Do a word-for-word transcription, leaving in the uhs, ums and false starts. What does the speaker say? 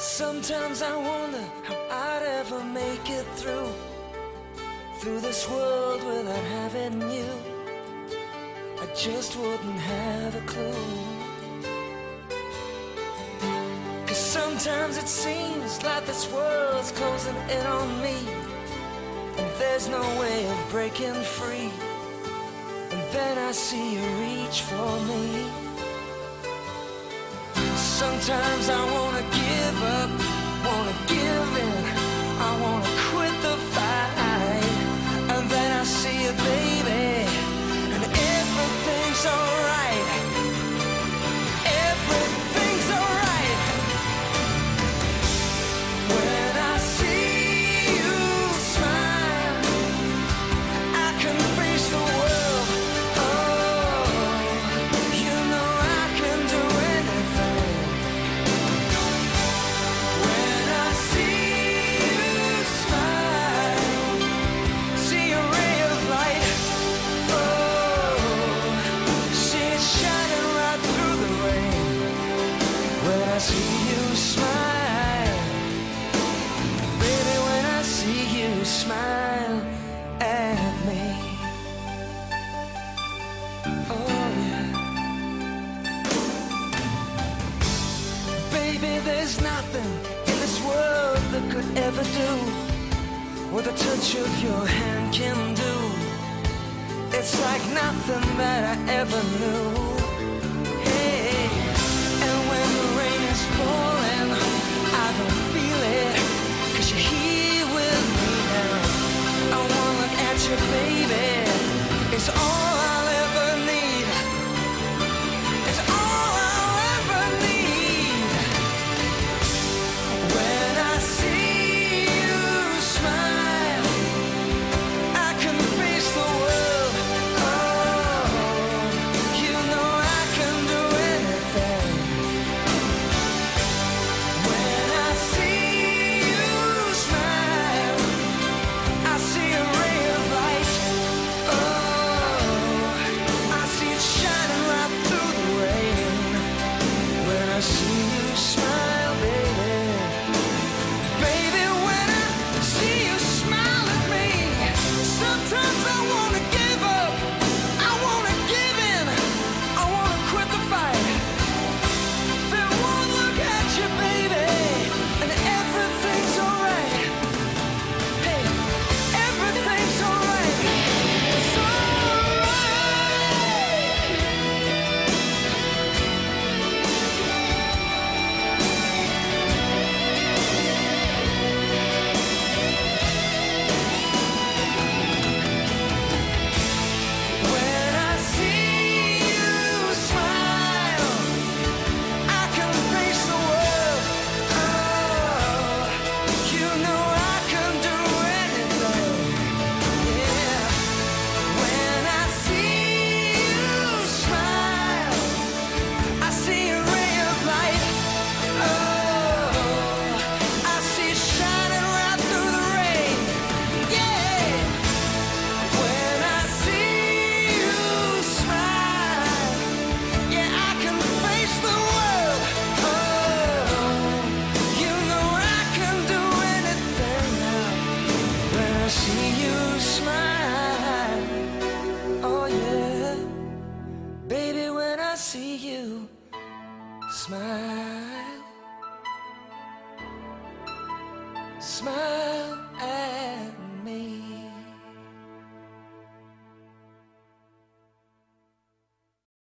Sometimes I wonder how I'd ever make it through Through this world without having you. I just wouldn't have a clue. Cause sometimes it seems like this world's closing in on me, and there's no way of breaking free. And then I see you reach for me. Sometimes I wanna give up, wanna give in, I wanna quit the fight. And then I see you, baby, and everything's alright. Everything's alright. When I see you smile, I can face the world. Oh, you know I can do anything. When I see you smile, see a ray of light. Oh, see it shining right through the rain. When I see you smile, baby, when I see you smile at me. Oh yeah. Baby, there's nothing in this world that could ever do what the touch of your hand can do. It's like nothing that I ever knew. Hey, and when the rain is falling, I don't feel it, cause you're here with me now. I wanna look at you, baby, it's all I'll ever need. It's all I'll ever need. When I see you smile, I can face the world. Oh, you know I can do anything. When I see you smile, I see a ray of light. Oh, I see it shining right through the rain. When I see you smile, baby, baby, when I see you smile at me, sometimes I wanna give up, I wanna give in, I wanna quit the fight. Then one look at you, baby, and everything's alright. Hey, everything's alright. It's alright. When I see you smile, I can face the world. Oh, you know I can do anything. Yeah. When I see you smile, I see a ray of light. Oh, I see it shining right through the rain. Yeah. When I see you smile, yeah, I can face the world. Oh, you know I can do anything now. When I see you smile, oh yeah, baby, when I see you smile, smile at me.